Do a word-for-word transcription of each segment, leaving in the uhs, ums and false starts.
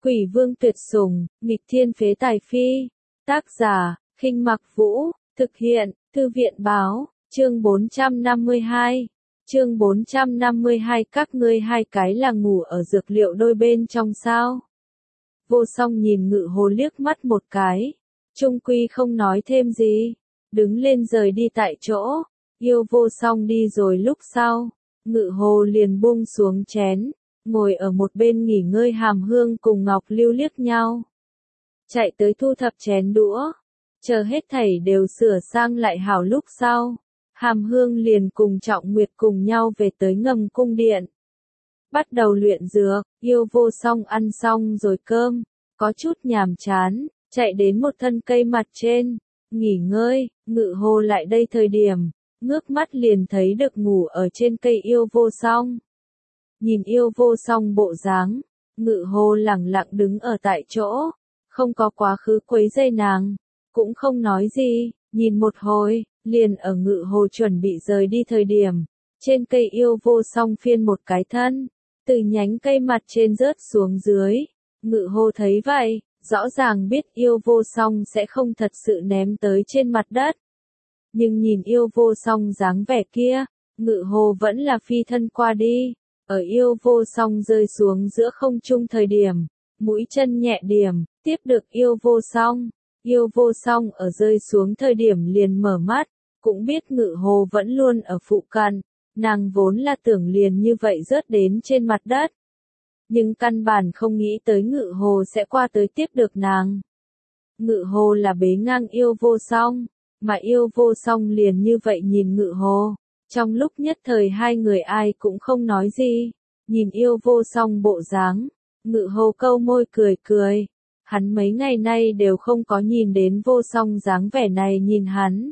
Quỷ vương tuyệt sủng, nghịch thiên phế tài phi. Tác giả, Khinh Mặc Vũ, thực hiện, Thư viện báo, chương bốn trăm năm mươi hai. Chương bốn trăm năm mươi hai các ngươi hai cái là ngủ ở dược liệu đôi bên trong sao? Vô Song nhìn Ngự Hồ liếc mắt một cái, chung quy không nói thêm gì, đứng lên rời đi tại chỗ. Yêu Vô Song đi rồi lúc sau, Ngự Hồ liền buông xuống chén, ngồi ở một bên nghỉ ngơi. Hàm Hương cùng Ngọc Lưu liếc nhau, chạy tới thu thập chén đũa, chờ hết thảy đều sửa sang lại hảo lúc sau, Hàm Hương liền cùng Trọng Nguyệt cùng nhau về tới Ngầm Cung Điện, bắt đầu luyện dược. Yêu Vô Song ăn xong rồi cơm, có chút nhàm chán, chạy đến một thân cây mặt trên, nghỉ ngơi. Ngự Hồ lại đây thời điểm, ngước mắt liền thấy được ngủ ở trên cây Yêu Vô Song. Nhìn Yêu Vô Song bộ dáng, Ngự Hồ lẳng lặng đứng ở tại chỗ, không có quá khứ quấy rầy nàng, cũng không nói gì, nhìn một hồi, liền ở Ngự Hồ chuẩn bị rời đi thời điểm, trên cây Yêu Vô Song phiên một cái thân, từ nhánh cây mặt trên rớt xuống dưới. Ngự Hồ thấy vậy, rõ ràng biết Yêu Vô Song sẽ không thật sự ném tới trên mặt đất. Nhưng nhìn Yêu Vô Song dáng vẻ kia, Ngự Hồ vẫn là phi thân qua đi, ở Yêu Vô Song rơi xuống giữa không trung thời điểm, mũi chân nhẹ điểm, tiếp được Yêu Vô Song. Yêu Vô Song ở rơi xuống thời điểm liền mở mắt, cũng biết Ngự Hồ vẫn luôn ở phụ cận, nàng vốn là tưởng liền như vậy rớt đến trên mặt đất. Nhưng căn bản không nghĩ tới Ngự Hồ sẽ qua tới tiếp được nàng. Ngự Hồ là bế ngang Yêu Vô Song, mà Yêu Vô Song liền như vậy nhìn Ngự Hồ. Trong lúc nhất thời hai người ai cũng không nói gì, nhìn Yêu Vô Song bộ dáng, Ngự Hồ câu môi cười cười. Hắn mấy ngày nay đều không có nhìn đến Vô Song dáng vẻ này nhìn hắn.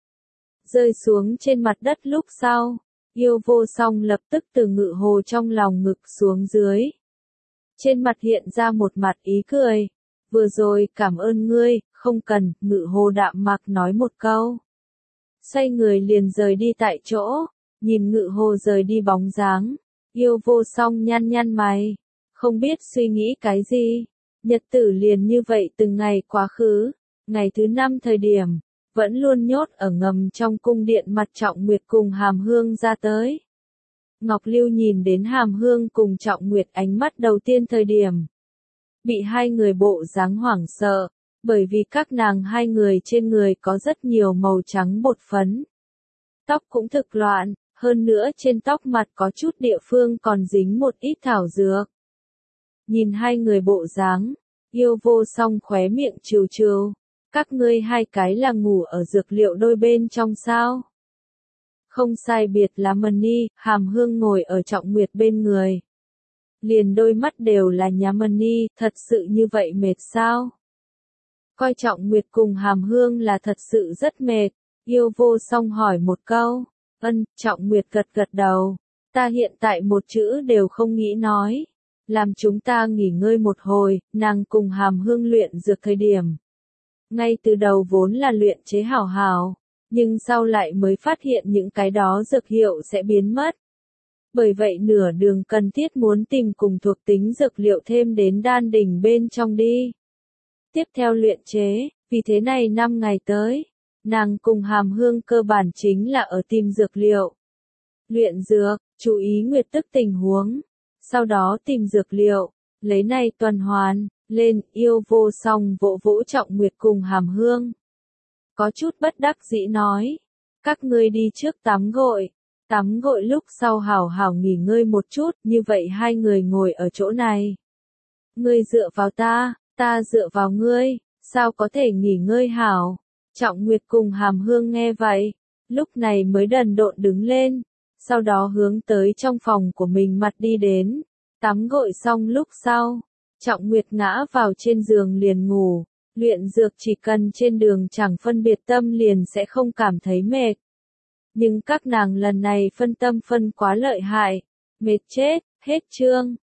Rơi xuống trên mặt đất lúc sau, Yêu Vô Song lập tức từ Ngự Hồ trong lòng ngực xuống dưới. Trên mặt hiện ra một mặt ý cười. Vừa rồi cảm ơn ngươi, không cần. Ngự Hồ đạm mạc nói một câu, xoay người liền rời đi tại chỗ. Nhìn Ngự Hồ rời đi bóng dáng, Yêu Vô Song nhăn nhăn mày, không biết suy nghĩ cái gì. Nhật tử liền như vậy từng ngày quá khứ. Ngày thứ năm thời điểm, vẫn luôn nhốt ở ngầm trong cung điện mặt Trọng Nguyệt cùng Hàm Hương ra tới. Ngọc Lưu nhìn đến Hàm Hương cùng Trọng Nguyệt ánh mắt đầu tiên thời điểm, bị hai người bộ dáng hoảng sợ, bởi vì các nàng hai người trên người có rất nhiều màu trắng bột phấn. Tóc cũng thực loạn, hơn nữa trên tóc mặt có chút địa phương còn dính một ít thảo dược. Nhìn hai người bộ dáng, Yêu Vô Song khóe miệng trừ trừ, các ngươi hai cái là ngủ ở dược liệu đôi bên trong sao? Không sai biệt là Mani. Hàm Hương ngồi ở Trọng Nguyệt bên người, liền đôi mắt đều là nhắm. Mani, thật sự như vậy mệt sao? Coi Trọng Nguyệt cùng Hàm Hương là thật sự rất mệt. Yêu Vô Song hỏi một câu. Ân. Trọng Nguyệt gật gật đầu. Ta hiện tại một chữ đều không nghĩ nói. Làm chúng ta nghỉ ngơi một hồi. Nàng cùng Hàm Hương luyện dược thời điểm, ngay từ đầu vốn là luyện chế hảo hảo, nhưng sau lại mới phát hiện những cái đó dược hiệu sẽ biến mất. Bởi vậy nửa đường cần thiết muốn tìm cùng thuộc tính dược liệu thêm đến đan đỉnh bên trong đi. Tiếp theo luyện chế, vì thế này năm ngày tới, nàng cùng Hàm Hương cơ bản chính là ở tìm dược liệu. Luyện dược, chú ý nguyệt tức tình huống, sau đó tìm dược liệu, lấy này tuần hoàn lên. Yêu Vô Song vỗ vỗ Trọng Nguyệt cùng Hàm Hương, có chút bất đắc dĩ nói, các ngươi đi trước tắm gội, tắm gội lúc sau hảo hảo nghỉ ngơi một chút. Như vậy hai người ngồi ở chỗ này, ngươi dựa vào ta, ta dựa vào ngươi, sao có thể nghỉ ngơi hảo? Trọng Nguyệt cùng Hàm Hương nghe vậy, lúc này mới đần độn đứng lên, sau đó hướng tới trong phòng của mình mặt đi đến. Tắm gội xong lúc sau, Trọng Nguyệt ngã vào trên giường liền ngủ. Luyện dược chỉ cần trên đường chẳng phân biệt tâm liền sẽ không cảm thấy mệt. Nhưng các nàng lần này phân tâm phân quá lợi hại, mệt chết. Hết chương.